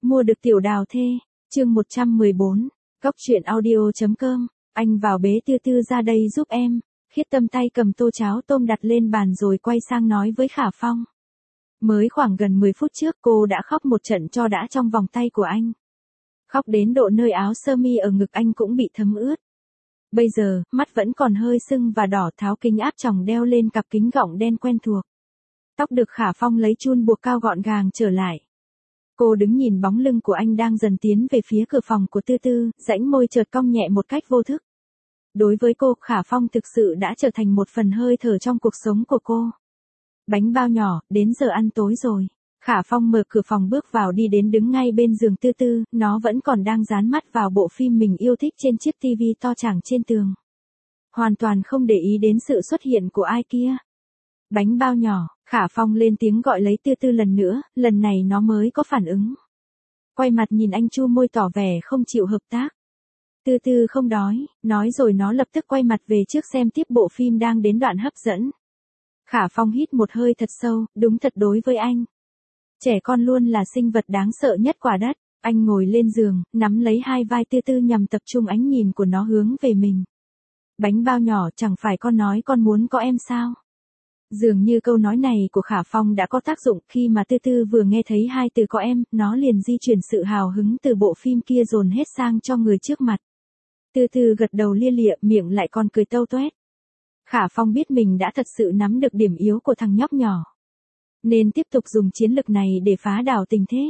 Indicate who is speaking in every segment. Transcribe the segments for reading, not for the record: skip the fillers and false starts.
Speaker 1: Mua được tiểu đào thê, chương 114, Cóc truyện audio.com, anh vào bế Tư Tư ra đây giúp em. Khiết Tâm tay cầm tô cháo tôm đặt lên bàn rồi quay sang nói với Khả Phong. Mới khoảng gần 10 phút trước cô đã khóc một trận cho đã trong vòng tay của anh. Khóc đến độ nơi áo sơ mi ở ngực anh cũng bị thấm ướt. Bây giờ, mắt vẫn còn hơi sưng và đỏ, tháo kính áp tròng đeo lên cặp kính gọng đen quen thuộc. Tóc được Khả Phong lấy chun buộc cao gọn gàng trở lại. Cô đứng nhìn bóng lưng của anh đang dần tiến về phía cửa phòng của Tư Tư, rãnh môi chợt cong nhẹ một cách vô thức. Đối với cô, Khả Phong thực sự đã trở thành một phần hơi thở trong cuộc sống của cô. Bánh bao nhỏ, đến giờ ăn tối rồi. Khả Phong mở cửa phòng bước vào đi đến đứng ngay bên giường Tư Tư, nó vẫn còn đang dán mắt vào bộ phim mình yêu thích trên chiếc tivi to chảng trên tường. Hoàn toàn không để ý đến sự xuất hiện của ai kia. Bánh bao nhỏ, Khả Phong lên tiếng gọi lấy Tư Tư lần nữa, lần này nó mới có phản ứng. Quay mặt nhìn anh chu môi tỏ vẻ không chịu hợp tác. Tư Tư không đói, nói rồi nó lập tức quay mặt về trước xem tiếp bộ phim đang đến đoạn hấp dẫn. Khả Phong hít một hơi thật sâu, đúng thật đối với anh. Trẻ con luôn là sinh vật đáng sợ nhất quả đất. Anh ngồi lên giường, nắm lấy hai vai Tư Tư nhằm tập trung ánh nhìn của nó hướng về mình. Bánh bao nhỏ, chẳng phải con nói con muốn có em sao? Dường như câu nói này của Khả Phong đã có tác dụng, khi mà Tư Tư vừa nghe thấy hai từ có em, nó liền di chuyển sự hào hứng từ bộ phim kia dồn hết sang cho người trước mặt. Tư Tư gật đầu lia lịa, miệng lại còn cười tâu toét. Khả Phong biết mình đã thật sự nắm được điểm yếu của thằng nhóc nhỏ, nên tiếp tục dùng chiến lực này để phá đảo tình thế.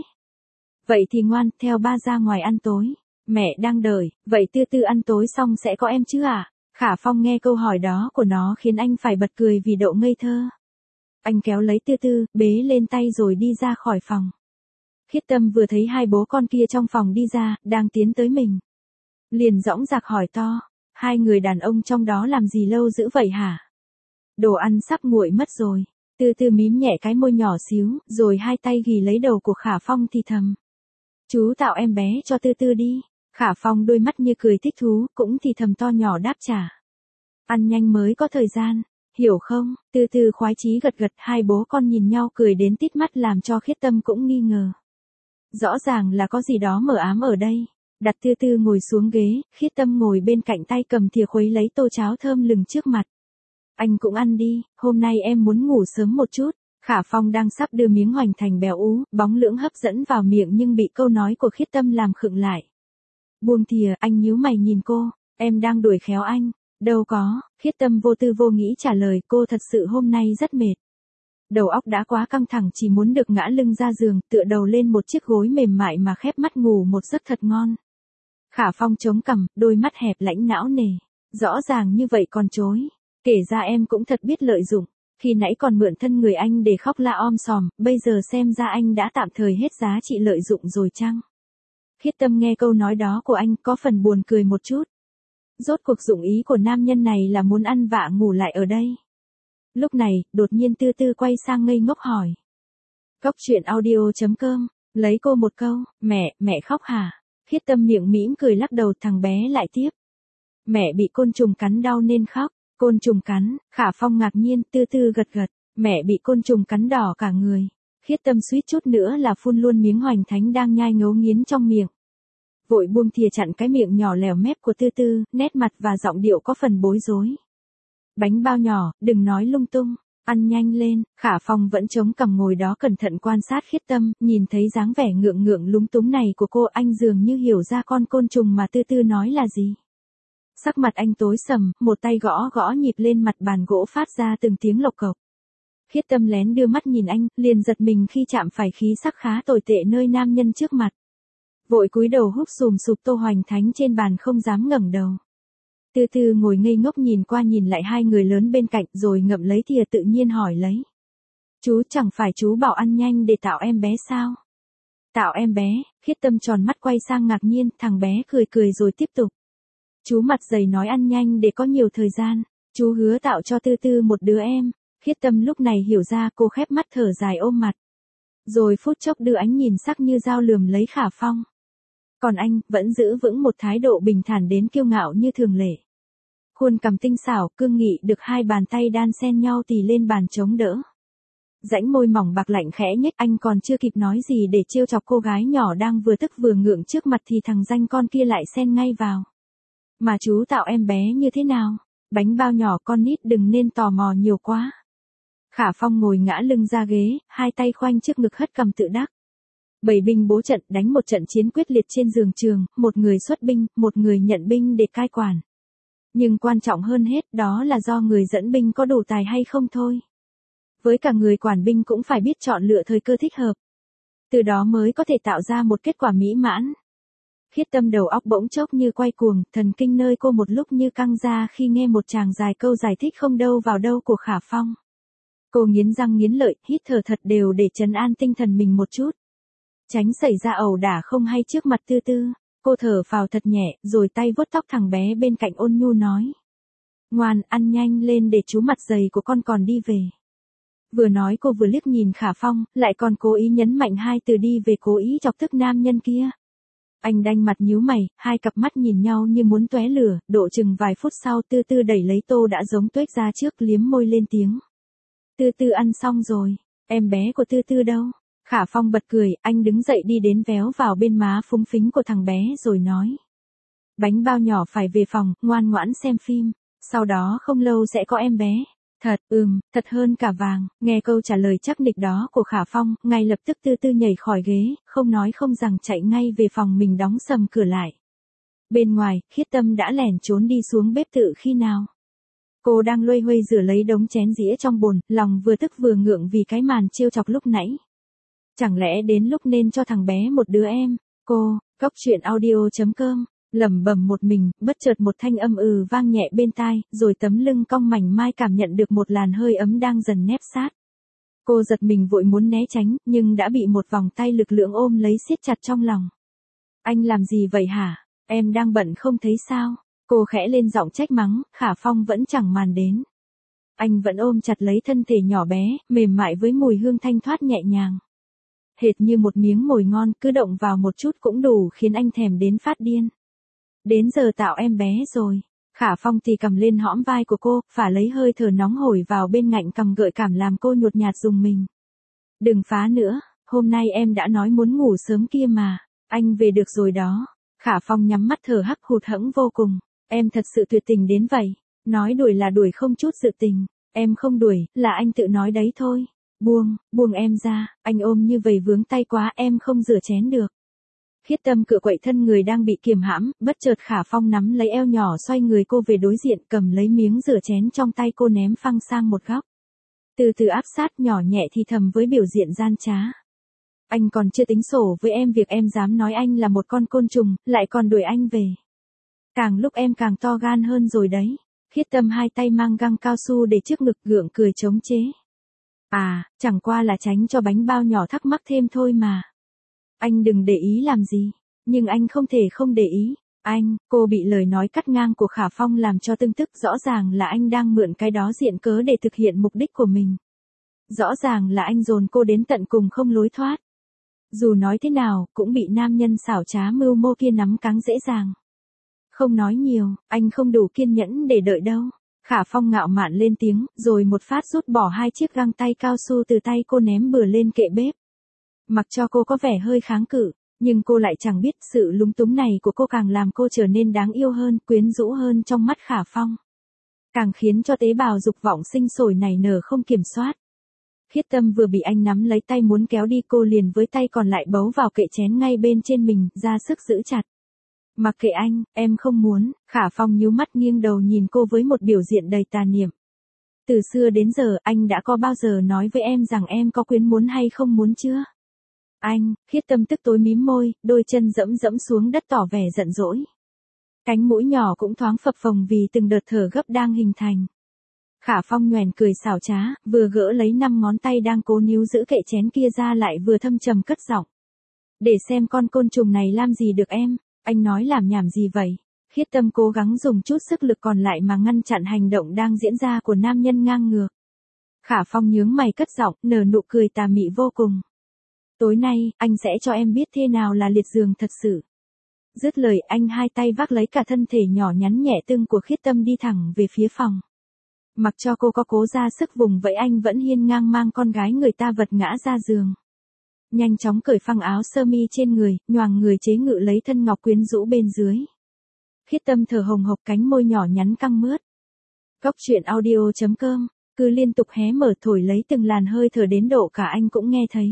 Speaker 1: Vậy thì ngoan, theo ba ra ngoài ăn tối. Mẹ đang đợi, vậy Tư Tư ăn tối xong sẽ có em chứ à? Khả Phong nghe câu hỏi đó của nó khiến anh phải bật cười vì độ ngây thơ. Anh kéo lấy Tư Tư, bế lên tay rồi đi ra khỏi phòng. Khiết Tâm vừa thấy hai bố con kia trong phòng đi ra, đang tiến tới mình. Liền dõng dạc hỏi to, hai người đàn ông trong đó làm gì lâu dữ vậy hả? Đồ ăn sắp nguội mất rồi. Tư Tư mím nhẹ cái môi nhỏ xíu, rồi hai tay ghì lấy đầu của Khả Phong thì thầm. Chú tạo em bé cho Tư Tư đi. Khả Phong đôi mắt như cười thích thú, cũng thì thầm to nhỏ đáp trả. Ăn nhanh mới có thời gian, hiểu không? Tư Tư khoái chí gật gật, hai bố con nhìn nhau cười đến tít mắt làm cho Khiết Tâm cũng nghi ngờ. Rõ ràng là có gì đó mờ ám ở đây. Đặt Tư Tư ngồi xuống ghế, Khiết Tâm ngồi bên cạnh tay cầm thìa khuấy lấy tô cháo thơm lừng trước mặt. Anh cũng ăn đi, hôm nay em muốn ngủ sớm một chút. Khả Phong đang sắp đưa miếng hoành thành béo ú, bóng lưỡng hấp dẫn vào miệng nhưng bị câu nói của Khiết Tâm làm khựng lại. Buông thìa, anh nhíu mày nhìn cô, em đang đuổi khéo anh. Đâu có, Khiết Tâm vô tư vô nghĩ trả lời, cô thật sự hôm nay rất mệt. Đầu óc đã quá căng thẳng, chỉ muốn được ngã lưng ra giường, tựa đầu lên một chiếc gối mềm mại mà khép mắt ngủ một giấc thật ngon. Khả Phong chống cằm, đôi mắt hẹp lãnh não nề. Rõ ràng như vậy còn chối. Kể ra em cũng thật biết lợi dụng. Khi nãy còn mượn thân người anh để khóc la om sòm, bây giờ xem ra anh đã tạm thời hết giá trị lợi dụng rồi chăng? Khiết Tâm nghe câu nói đó của anh có phần buồn cười một chút. Rốt cuộc dụng ý của nam nhân này là muốn ăn vạ ngủ lại ở đây. Lúc này, đột nhiên Tư Tư quay sang ngây ngốc hỏi. Cóc truyện audio.com, lấy cô một câu, mẹ khóc hả? Khiết Tâm miệng mỉm cười lắc đầu, thằng bé lại tiếp. Mẹ bị côn trùng cắn đau nên khóc. Côn trùng cắn, Khả Phong ngạc nhiên, Tư Tư gật gật, mẹ bị côn trùng cắn đỏ cả người. Khiết Tâm suýt chút nữa là phun luôn miếng hoành thánh đang nhai ngấu nghiến trong miệng. Vội buông thìa chặn cái miệng nhỏ lèo mép của Tư Tư, nét mặt và giọng điệu có phần bối rối. Bánh bao nhỏ, đừng nói lung tung, ăn nhanh lên. Khả Phong vẫn chống cằm ngồi đó cẩn thận quan sát Khiết Tâm, nhìn thấy dáng vẻ ngượng ngượng lúng túng này của cô, anh dường như hiểu ra con côn trùng mà Tư Tư nói là gì. Sắc mặt anh tối sầm, một tay gõ gõ nhịp lên mặt bàn gỗ phát ra từng tiếng lộc cộc. Khiết Tâm lén đưa mắt nhìn anh, liền giật mình khi chạm phải khí sắc khá tồi tệ nơi nam nhân trước mặt. Vội cúi đầu húp sùm sụp tô hoành thánh trên bàn không dám ngẩng đầu. Tư Tư ngồi ngây ngốc nhìn qua nhìn lại hai người lớn bên cạnh rồi ngậm lấy thìa tự nhiên hỏi lấy. Chú chẳng phải chú bảo ăn nhanh để tạo em bé sao? Tạo em bé? Khiết Tâm tròn mắt quay sang ngạc nhiên, thằng bé cười cười rồi tiếp tục. Chú mặt dày nói ăn nhanh để có nhiều thời gian, chú hứa tạo cho Tư Tư một đứa em. Khiết Tâm lúc này hiểu ra, cô khép mắt thở dài ôm mặt. Rồi phút chốc đưa ánh nhìn sắc như dao lườm lấy Khả Phong. Còn anh, vẫn giữ vững một thái độ bình thản đến kiêu ngạo như thường lệ. Khuôn cằm tinh xảo, cương nghị được hai bàn tay đan xen nhau tì lên bàn chống đỡ. Rãnh môi mỏng bạc lạnh khẽ nhếch, anh còn chưa kịp nói gì để trêu chọc cô gái nhỏ đang vừa tức vừa ngượng trước mặt thì thằng danh con kia lại xen ngay vào. Mà chú tạo em bé như thế nào? Bánh bao nhỏ con nít đừng nên tò mò nhiều quá. Khả Phong ngồi ngã lưng ra ghế, hai tay khoanh trước ngực hất cằm tự đắc. Bảy binh bố trận đánh một trận chiến quyết liệt trên giường trường, một người xuất binh, một người nhận binh để cai quản. Nhưng quan trọng hơn hết đó là do người dẫn binh có đủ tài hay không thôi. Với cả người quản binh cũng phải biết chọn lựa thời cơ thích hợp. Từ đó mới có thể tạo ra một kết quả mỹ mãn. Khiết Tâm đầu óc bỗng chốc như quay cuồng, thần kinh nơi cô một lúc như căng ra khi nghe một tràng dài câu giải thích không đâu vào đâu của Khả Phong. Cô nghiến răng nghiến lợi, hít thở thật đều để trấn an tinh thần mình một chút. Tránh xảy ra ẩu đả không hay trước mặt Tư Tư, cô thở phào thật nhẹ, rồi tay vuốt tóc thằng bé bên cạnh ôn nhu nói. Ngoan, ăn nhanh lên để chú mặt dày của con còn đi về. Vừa nói cô vừa liếc nhìn Khả Phong, lại còn cố ý nhấn mạnh hai từ đi về, cố ý chọc tức nam nhân kia. Anh đanh mặt nhíu mày, hai cặp mắt nhìn nhau như muốn tóe lửa, độ chừng vài phút sau Tư Tư đẩy lấy tô đã giống tuếch ra trước, liếm môi lên tiếng. Tư Tư ăn xong rồi, em bé của Tư Tư đâu? Khả Phong bật cười, anh đứng dậy đi đến véo vào bên má phúng phính của thằng bé rồi nói. Bánh bao nhỏ phải về phòng, ngoan ngoãn xem phim, sau đó không lâu sẽ có em bé. Thật, thật hơn cả vàng. Nghe câu trả lời chắc nịch đó của Khả Phong, ngay lập tức Tư Tư nhảy khỏi ghế, không nói không rằng chạy ngay về phòng mình đóng sầm cửa lại. Bên ngoài, Khiết Tâm đã lẻn trốn đi xuống bếp tự khi nào. Cô đang loay hoay rửa lấy đống chén dĩa trong bồn, lòng vừa tức vừa ngượng vì cái màn trêu chọc lúc nãy. Chẳng lẽ đến lúc nên cho thằng bé một đứa em? Cô, Cóc Truyện Audio.com, lẩm bẩm một mình, bất chợt một thanh âm vang nhẹ bên tai, rồi tấm lưng cong mảnh mai cảm nhận được một làn hơi ấm đang dần nép sát. Cô giật mình vội muốn né tránh, nhưng đã bị một vòng tay lực lưỡng ôm lấy siết chặt trong lòng. Anh làm gì vậy hả? Em đang bận không thấy sao? Cô khẽ lên giọng trách mắng, Khả Phong vẫn chẳng màn đến. Anh vẫn ôm chặt lấy thân thể nhỏ bé, mềm mại với mùi hương thanh thoát nhẹ nhàng. Hệt như một miếng mồi ngon, cứ động vào một chút cũng đủ khiến anh thèm đến phát điên. Đến giờ tạo em bé rồi. Khả Phong thì cầm lên hõm vai của cô, phả lấy hơi thở nóng hổi vào bên ngạnh cằm gợi cảm làm cô nhột nhạt rùng mình. Đừng phá nữa, hôm nay em đã nói muốn ngủ sớm kia mà. Anh về được rồi đó. Khả Phong nhắm mắt thở hắt hụt hẫng vô cùng. Em thật sự tuyệt tình đến vậy. Nói đuổi là đuổi không chút dự tình. Em không đuổi, là anh tự nói đấy thôi. Buông em ra, anh ôm như vậy vướng tay quá, em không rửa chén được. Khiết Tâm cựa quậy thân người đang bị kiềm hãm, bất chợt Khả Phong nắm lấy eo nhỏ xoay người cô về đối diện, cầm lấy miếng rửa chén trong tay cô ném phăng sang một góc. Từ từ áp sát nhỏ nhẹ thì thầm với biểu diện gian trá. Anh còn chưa tính sổ với em việc em dám nói anh là một con côn trùng, lại còn đuổi anh về. Càng lúc em càng to gan hơn rồi đấy. Khiết Tâm hai tay mang găng cao su để trước ngực gượng cười chống chế. À, chẳng qua là tránh cho bánh bao nhỏ thắc mắc thêm thôi mà. Anh đừng để ý làm gì. Nhưng anh không thể không để ý. Cô bị lời nói cắt ngang của Khả Phong làm cho tưng tức, rõ ràng là anh đang mượn cái đó diện cớ để thực hiện mục đích của mình. Rõ ràng là anh dồn cô đến tận cùng không lối thoát. Dù nói thế nào, cũng bị nam nhân xảo trá mưu mô kia nắm cáng dễ dàng. Không nói nhiều, anh không đủ kiên nhẫn để đợi đâu. Khả Phong ngạo mạn lên tiếng, rồi một phát rút bỏ hai chiếc găng tay cao su từ tay cô ném bừa lên kệ bếp. Mặc cho cô có vẻ hơi kháng cự, nhưng cô lại chẳng biết sự lúng túng này của cô càng làm cô trở nên đáng yêu hơn, quyến rũ hơn trong mắt Khả Phong. Càng khiến cho tế bào dục vọng sinh sôi nảy nở không kiểm soát. Khiết Tâm vừa bị anh nắm lấy tay muốn kéo đi, cô liền với tay còn lại bấu vào kệ chén ngay bên trên mình, ra sức giữ chặt. Mặc kệ anh, em không muốn. Khả Phong nhíu mắt nghiêng đầu nhìn cô với một biểu diện đầy tà niệm. Từ xưa đến giờ anh đã có bao giờ nói với em rằng em có quyến muốn hay không muốn chưa? Khiết Tâm tức tối mím môi, đôi chân dẫm dẫm xuống đất tỏ vẻ giận dỗi. Cánh mũi nhỏ cũng thoáng phập phồng vì từng đợt thở gấp đang hình thành. Khả Phong nhoẻn cười xảo trá, vừa gỡ lấy 5 ngón tay đang cố níu giữ kệ chén kia ra lại vừa thâm trầm cất giọng. Để xem con côn trùng này làm gì được em, anh nói làm nhảm gì vậy? Khiết Tâm cố gắng dùng chút sức lực còn lại mà ngăn chặn hành động đang diễn ra của nam nhân ngang ngược. Khả Phong nhướng mày cất giọng, nở nụ cười tà mị vô cùng. Tối nay, anh sẽ cho em biết thế nào là liệt giường thật sự. Dứt lời anh hai tay vác lấy cả thân thể nhỏ nhắn nhẹ tưng của Khiết Tâm đi thẳng về phía phòng. Mặc cho cô có cố ra sức vùng vẫy anh vẫn hiên ngang mang con gái người ta vật ngã ra giường. Nhanh chóng cởi phăng áo sơ mi trên người, nhoàng người chế ngự lấy thân ngọc quyến rũ bên dưới. Khiết Tâm thở hồng hộc, cánh môi nhỏ nhắn căng mướt. Cóc truyện audio.com, cứ liên tục hé mở thổi lấy từng làn hơi thở đến độ cả anh cũng nghe thấy.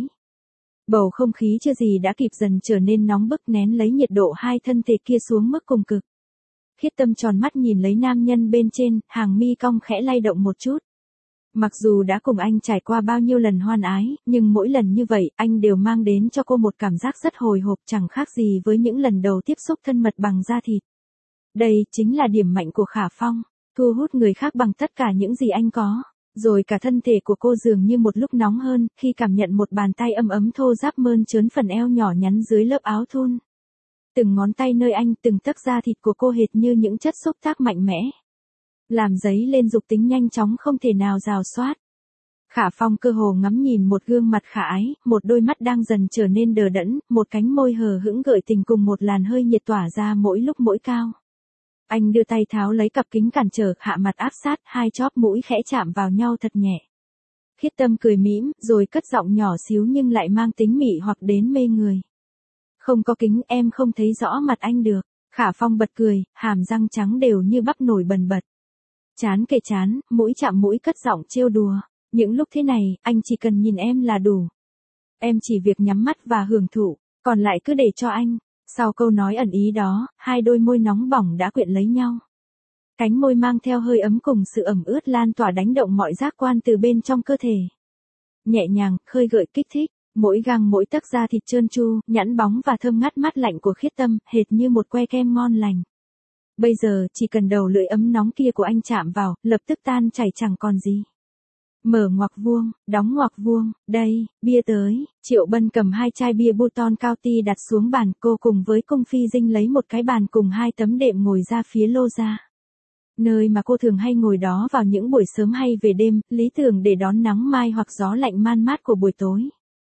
Speaker 1: Bầu không khí chưa gì đã kịp dần trở nên nóng bức, nén lấy nhiệt độ hai thân thể kia xuống mức cùng cực. Khiết Tâm tròn mắt nhìn lấy nam nhân bên trên, hàng mi cong khẽ lay động một chút. Mặc dù đã cùng anh trải qua bao nhiêu lần hoan ái, nhưng mỗi lần như vậy, anh đều mang đến cho cô một cảm giác rất hồi hộp, chẳng khác gì với những lần đầu tiếp xúc thân mật bằng da thịt. Đây chính là điểm mạnh của Khả Phong, thu hút người khác bằng tất cả những gì anh có. Rồi cả thân thể của cô dường như một lúc nóng hơn, khi cảm nhận một bàn tay ấm ấm thô ráp mơn trớn phần eo nhỏ nhắn dưới lớp áo thun. Từng ngón tay nơi anh, từng tấc da thịt của cô hệt như những chất xúc tác mạnh mẽ. Làm dấy lên dục tính nhanh chóng không thể nào rào soát. Khả Phong cơ hồ ngắm nhìn một gương mặt khả ái, một đôi mắt đang dần trở nên đờ đẫn, một cánh môi hờ hững gợi tình cùng một làn hơi nhiệt tỏa ra mỗi lúc mỗi cao. Anh đưa tay tháo lấy cặp kính cản trở, hạ mặt áp sát, hai chóp mũi khẽ chạm vào nhau thật nhẹ. Khiết Tâm cười mỉm, rồi cất giọng nhỏ xíu nhưng lại mang tính mị hoặc đến mê người. Không có kính em không thấy rõ mặt anh được. Khả Phong bật cười, hàm răng trắng đều như bắp nổi bần bật. Chán kề chán, mũi chạm mũi cất giọng trêu đùa. Những lúc thế này, anh chỉ cần nhìn em là đủ. Em chỉ việc nhắm mắt và hưởng thụ, còn lại cứ để cho anh. Sau câu nói ẩn ý đó, hai đôi môi nóng bỏng đã quyện lấy nhau. Cánh môi mang theo hơi ấm cùng sự ẩm ướt lan tỏa đánh động mọi giác quan từ bên trong cơ thể. Nhẹ nhàng, khơi gợi kích thích, mỗi gang mỗi tấc da thịt trơn tru, nhẵn bóng và thơm ngát mát lạnh của Khiết Tâm, hệt như một que kem ngon lành. Bây giờ, chỉ cần đầu lưỡi ấm nóng kia của anh chạm vào, lập tức tan chảy chẳng còn gì. Mở ngoặc vuông, đóng ngoặc vuông, đây, bia tới. Triệu Bân cầm hai chai bia Buton Cao Ti đặt xuống bàn, cô cùng với Cung Phi Dinh lấy một cái bàn cùng hai tấm đệm ngồi ra phía lô ra. Nơi mà cô thường hay ngồi đó vào những buổi sớm hay về đêm, lý tưởng để đón nắng mai hoặc gió lạnh man mát của buổi tối.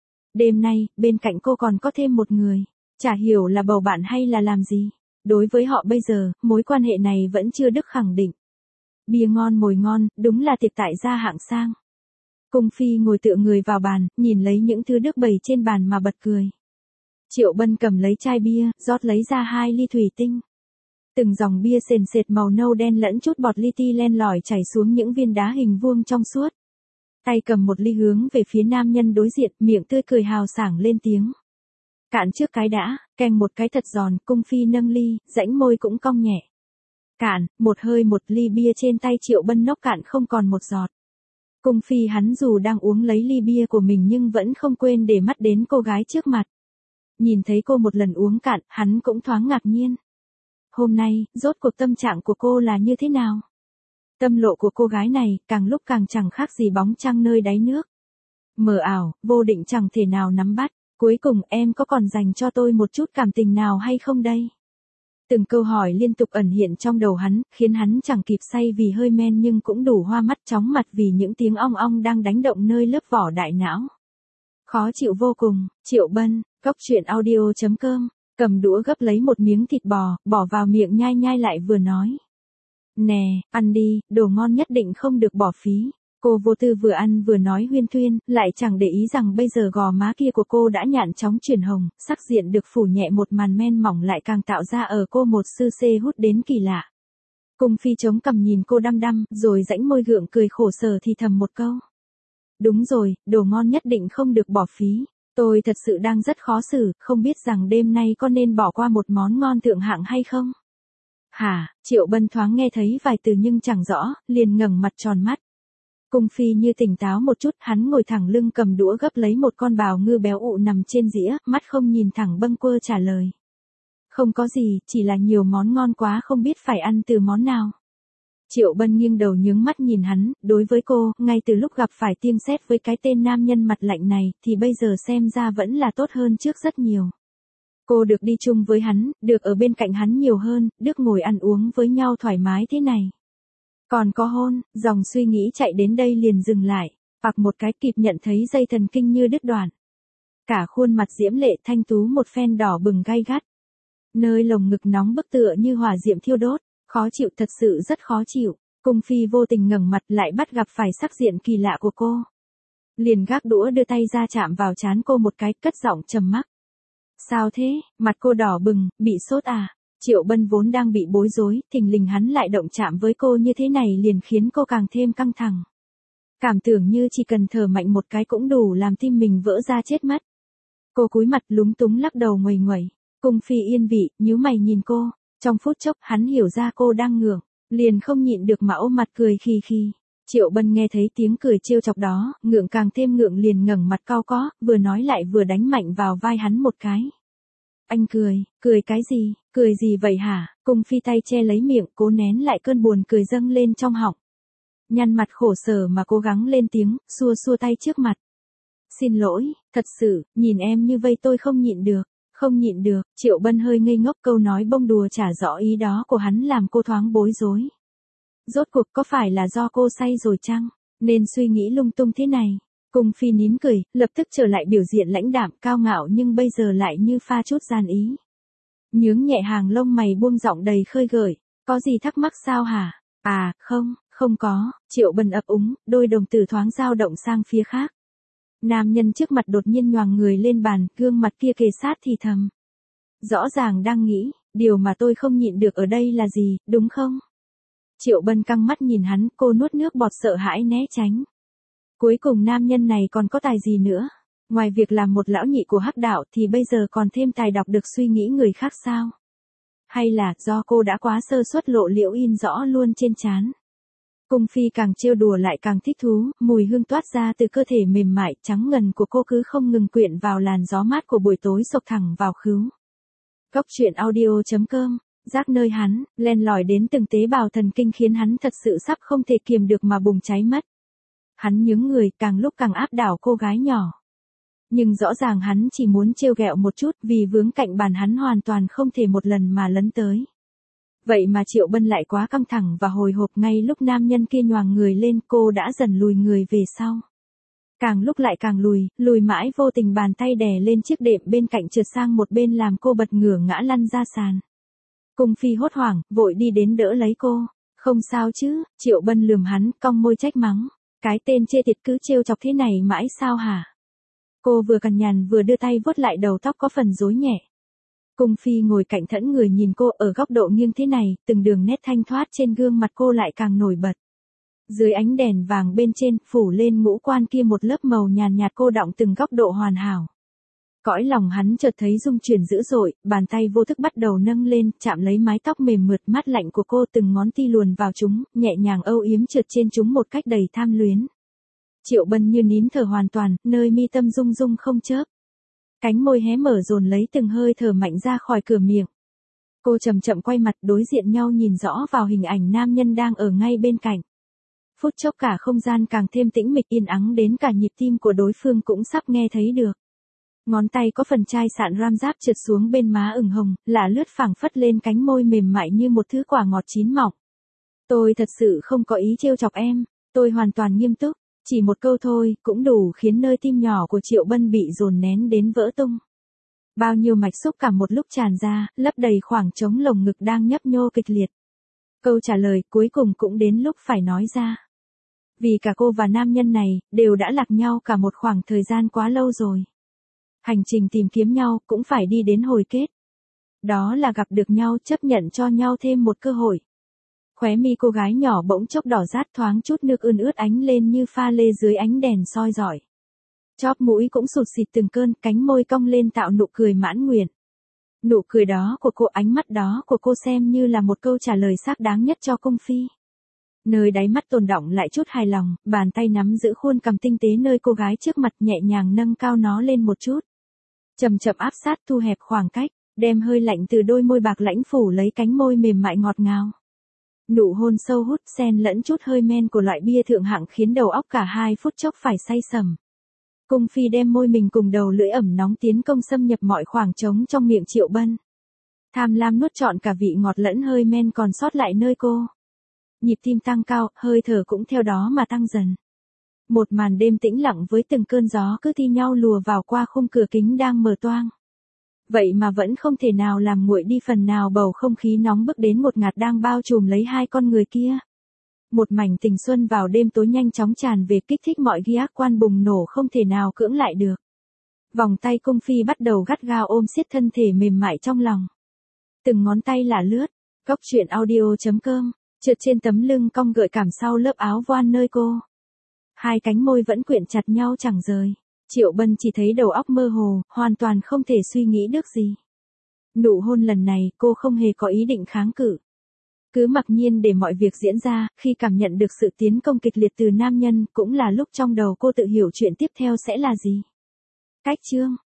Speaker 1: Đêm nay, bên cạnh cô còn có thêm một người, chả hiểu là bầu bạn hay là làm gì. Đối với họ bây giờ, mối quan hệ này vẫn chưa được khẳng định. Bia ngon mồi ngon, đúng là tiệc tại gia hạng sang. Cung Phi ngồi tựa người vào bàn, nhìn lấy những thứ nước bày trên bàn mà bật cười. Triệu Bân cầm lấy chai bia, rót lấy ra hai ly thủy tinh. Từng dòng bia sền sệt màu nâu đen lẫn chút bọt li ti len lỏi chảy xuống những viên đá hình vuông trong suốt. Tay cầm một ly hướng về phía nam nhân đối diện, miệng tươi cười hào sảng lên tiếng. Cạn trước cái đã, keng một cái thật giòn. Cung Phi nâng ly, rãnh môi cũng cong nhẹ. Cạn, một hơi một ly bia trên tay Triệu Bân nốc cạn không còn một giọt. Cung Phi hắn dù đang uống lấy ly bia của mình nhưng vẫn không quên để mắt đến cô gái trước mặt. Nhìn thấy cô một lần uống cạn, hắn cũng thoáng ngạc nhiên. Hôm nay, rốt cuộc tâm trạng của cô là như thế nào? Tâm lộ của cô gái này, càng lúc càng chẳng khác gì bóng trăng nơi đáy nước. Mờ ảo, vô định chẳng thể nào nắm bắt. Cuối cùng em có còn dành cho tôi một chút cảm tình nào hay không đây? Từng câu hỏi liên tục ẩn hiện trong đầu hắn, khiến hắn chẳng kịp say vì hơi men nhưng cũng đủ hoa mắt chóng mặt vì những tiếng ong ong đang đánh động nơi lớp vỏ đại não. Khó chịu vô cùng. Triệu Bân, cóc truyện audio.com, cầm đũa gấp lấy một miếng thịt bò, bỏ vào miệng nhai nhai lại vừa nói. Nè, ăn đi, đồ ngon nhất định không được bỏ phí. Cô vô tư vừa ăn vừa nói huyên thuyên, lại chẳng để ý rằng bây giờ gò má kia của cô đã nhạn chóng chuyển hồng, sắc diện được phủ nhẹ một màn men mỏng lại càng tạo ra ở cô một sự xê hút đến kỳ lạ. Cung Phi chống cằm nhìn cô đăm đăm, rồi rãnh môi gượng cười khổ sở thì thầm một câu. Đúng rồi, đồ ngon nhất định không được bỏ phí. Tôi thật sự đang rất khó xử, không biết rằng đêm nay có nên bỏ qua một món ngon thượng hạng hay không? Hả? Triệu Bân thoáng nghe thấy vài từ nhưng chẳng rõ, liền ngẩng mặt tròn mắt. Cung Phi như tỉnh táo một chút, hắn ngồi thẳng lưng cầm đũa gấp lấy một con bào ngư béo ụ nằm trên dĩa, mắt không nhìn thẳng bâng quơ trả lời. Không có gì, chỉ là nhiều món ngon quá không biết phải ăn từ món nào. Triệu Bân nghiêng đầu nhướng mắt nhìn hắn, đối với cô, ngay từ lúc gặp phải tiêng sét với cái tên nam nhân mặt lạnh này, thì bây giờ xem ra vẫn là tốt hơn trước rất nhiều. Cô được đi chung với hắn, được ở bên cạnh hắn nhiều hơn, được ngồi ăn uống với nhau thoải mái thế này. Còn có hôn, dòng suy nghĩ chạy đến đây liền dừng lại, hoặc một cái kịp nhận thấy dây thần kinh như đứt đoạn. Cả khuôn mặt diễm lệ thanh tú một phen đỏ bừng gay gắt. Nơi lồng ngực nóng bức tựa như hỏa diệm thiêu đốt, khó chịu thật sự rất khó chịu. Cung Phi vô tình ngẩng mặt lại bắt gặp phải sắc diện kỳ lạ của cô. Liền gác đũa đưa tay ra chạm vào trán cô một cái, cất giọng trầm mắc. Sao thế, mặt cô đỏ bừng, bị sốt à? Triệu Bân vốn đang bị bối rối, thình lình hắn lại động chạm với cô như thế này liền khiến cô càng thêm căng thẳng. Cảm tưởng như chỉ cần thở mạnh một cái cũng đủ làm tim mình vỡ ra chết mất. Cô cúi mặt lúng túng lắc đầu nguầy nguẩy. Cung Phi yên vị, nhíu mày nhìn cô. Trong phút chốc hắn hiểu ra cô đang ngượng, liền không nhịn được mà ôm mặt cười khì khì. Triệu Bân nghe thấy tiếng cười trêu chọc đó, ngượng càng thêm ngượng liền ngẩng mặt cau có, vừa nói lại vừa đánh mạnh vào vai hắn một cái. Anh cười cái gì, cười gì vậy hả? Cung Phi tay che lấy miệng, cố nén lại cơn buồn cười dâng lên trong họng. Nhăn mặt khổ sở mà cố gắng lên tiếng, xua xua tay trước mặt. Xin lỗi, thật sự, nhìn em như vây tôi không nhịn được. Không nhịn được, Triệu Bân hơi ngây ngốc, câu nói bông đùa trả rõ ý đó của hắn làm cô thoáng bối rối. Rốt cuộc có phải là do cô say rồi chăng, nên suy nghĩ lung tung thế này. Cung Phi nín cười, lập tức trở lại biểu diện lãnh đạm cao ngạo nhưng bây giờ lại như pha chút gian ý. Nhướng nhẹ hàng lông mày buông giọng đầy khơi gợi, có gì thắc mắc sao hả? À, không có, Triệu Bân ấp úng, đôi đồng tử thoáng dao động sang phía khác. Nam nhân trước mặt đột nhiên nhoàng người lên bàn, gương mặt kia kề sát thì thầm. Rõ ràng đang nghĩ, điều mà tôi không nhịn được ở đây là gì, đúng không? Triệu Bân căng mắt nhìn hắn, cô nuốt nước bọt sợ hãi né tránh. Cuối cùng nam nhân này còn có tài gì nữa? Ngoài việc làm một lão nhị của hắc đạo thì bây giờ còn thêm tài đọc được suy nghĩ người khác sao? Hay là do cô đã quá sơ suất lộ liễu in rõ luôn trên trán? Cung Phi càng trêu đùa lại càng thích thú, mùi hương toát ra từ cơ thể mềm mại trắng ngần của cô cứ không ngừng quyện vào làn gió mát của buổi tối xộc thẳng vào khứu. Góc truyện audio.com, giác nơi hắn, len lỏi đến từng tế bào thần kinh khiến hắn thật sự sắp không thể kiềm được mà bùng cháy mất. Hắn nhướng người càng lúc càng áp đảo cô gái nhỏ. Nhưng rõ ràng hắn chỉ muốn trêu ghẹo một chút vì vướng cạnh bàn hắn hoàn toàn không thể một lần mà lấn tới. Vậy mà Triệu Bân lại quá căng thẳng và hồi hộp ngay lúc nam nhân kia nhoàng người lên cô đã dần lùi người về sau. Càng lúc lại càng lùi mãi vô tình bàn tay đè lên chiếc đệm bên cạnh trượt sang một bên làm cô bật ngửa ngã lăn ra sàn. Cung Phi hốt hoảng, vội đi đến đỡ lấy cô. Không sao chứ, Triệu Bân lườm hắn, cong môi trách mắng. Cái tên chê tiệt cứ trêu chọc thế này mãi sao hả? Cô vừa cằn nhằn vừa đưa tay vuốt lại đầu tóc có phần rối nhẹ. Cung Phi ngồi cạnh thẫn người nhìn cô ở góc độ nghiêng thế này, từng đường nét thanh thoát trên gương mặt cô lại càng nổi bật. Dưới ánh đèn vàng bên trên, phủ lên ngũ quan kia một lớp màu nhàn nhạt cô đọng từng góc độ hoàn hảo. Cõi lòng hắn chợt thấy rung chuyển dữ dội, bàn tay vô thức bắt đầu nâng lên, chạm lấy mái tóc mềm mượt mát lạnh của cô, từng ngón ti luồn vào chúng, nhẹ nhàng âu yếm trượt trên chúng một cách đầy tham luyến. Triệu Bân như nín thở hoàn toàn, nơi mi tâm rung rung không chớp. Cánh môi hé mở dồn lấy từng hơi thở mạnh ra khỏi cửa miệng. Cô chậm chậm quay mặt đối diện nhau nhìn rõ vào hình ảnh nam nhân đang ở ngay bên cạnh. Phút chốc cả không gian càng thêm tĩnh mịch yên ắng đến cả nhịp tim của đối phương cũng sắp nghe thấy được. Ngón tay có phần chai sạn ram giáp trượt xuống bên má ửng hồng, lả lướt phảng phất lên cánh môi mềm mại như một thứ quả ngọt chín mọng. Tôi thật sự không có ý trêu chọc em, tôi hoàn toàn nghiêm túc. Chỉ một câu thôi, cũng đủ khiến nơi tim nhỏ của Triệu Bân bị dồn nén đến vỡ tung. Bao nhiêu mạch xúc cảm một lúc tràn ra, lấp đầy khoảng trống lồng ngực đang nhấp nhô kịch liệt. Câu trả lời cuối cùng cũng đến lúc phải nói ra. Vì cả cô và nam nhân này, đều đã lạc nhau cả một khoảng thời gian quá lâu rồi. Hành trình tìm kiếm nhau, cũng phải đi đến hồi kết. Đó là gặp được nhau, chấp nhận cho nhau thêm một cơ hội. Khóe mi cô gái nhỏ bỗng chốc đỏ rát, thoáng chút nước ươn ướt ánh lên như pha lê dưới ánh đèn soi rọi. Chóp mũi cũng sụt sịt từng cơn, cánh môi cong lên tạo nụ cười mãn nguyện. Nụ cười đó của cô, ánh mắt đó của cô xem như là một câu trả lời xác đáng nhất cho Cung Phi. Nơi đáy mắt tồn đọng lại chút hài lòng, bàn tay nắm giữ khuôn cằm tinh tế nơi cô gái trước mặt, nhẹ nhàng nâng cao nó lên một chút. Chậm chậm áp sát, thu hẹp khoảng cách, đem hơi lạnh từ đôi môi bạc lãnh phủ lấy cánh môi mềm mại ngọt ngào. Nụ hôn sâu hút xen lẫn chút hơi men của loại bia thượng hạng khiến đầu óc cả hai phút chốc phải say sẩm. Cung Phi đem môi mình cùng đầu lưỡi ẩm nóng tiến công xâm nhập mọi khoảng trống trong miệng Triệu Bân. Tham lam nuốt trọn cả vị ngọt lẫn hơi men còn sót lại nơi cô. Nhịp tim tăng cao, hơi thở cũng theo đó mà tăng dần. Một màn đêm tĩnh lặng với từng cơn gió cứ thi nhau lùa vào qua khung cửa kính đang mở toang. Vậy mà vẫn không thể nào làm nguội đi phần nào bầu không khí nóng bức đến ngột ngạt đang bao trùm lấy hai con người kia. Một mảnh tình xuân vào đêm tối nhanh chóng tràn về kích thích mọi ghi ác quan bùng nổ không thể nào cưỡng lại được. Vòng tay cung phi bắt đầu gắt gao ôm siết thân thể mềm mại trong lòng. Từng ngón tay lả lướt, góc truyện audio.com, trượt trên tấm lưng cong gợi cảm sau lớp áo voan nơi cô. Hai cánh môi vẫn quyện chặt nhau chẳng rời. Triệu Bân chỉ thấy đầu óc mơ hồ, hoàn toàn không thể suy nghĩ được gì. Nụ hôn lần này cô không hề có ý định kháng cự. Cứ mặc nhiên để mọi việc diễn ra, khi cảm nhận được sự tiến công kịch liệt từ nam nhân cũng là lúc trong đầu cô tự hiểu chuyện tiếp theo sẽ là gì. Cách chương